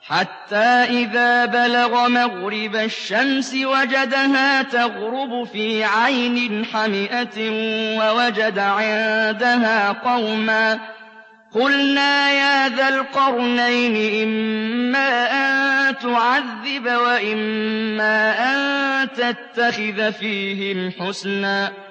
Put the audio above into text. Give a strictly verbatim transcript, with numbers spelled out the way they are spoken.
حَتَّىٰ إِذَا بَلَغَ مَغْرِبَ الشَّمْسِ وَجَدَهَا تَغْرُبُ فِي عَيْنٍ حَمِئَةٍ وَوَجَدَ عِندَهَا قَوْمًا قُلْنَا يَا ذَا الْقَرْنَيْنِ إِمَّا أَن تُعَذِّبَ وَإِمَّا أَن تَتَّخِذَ فِيهِمْ حُسْنًا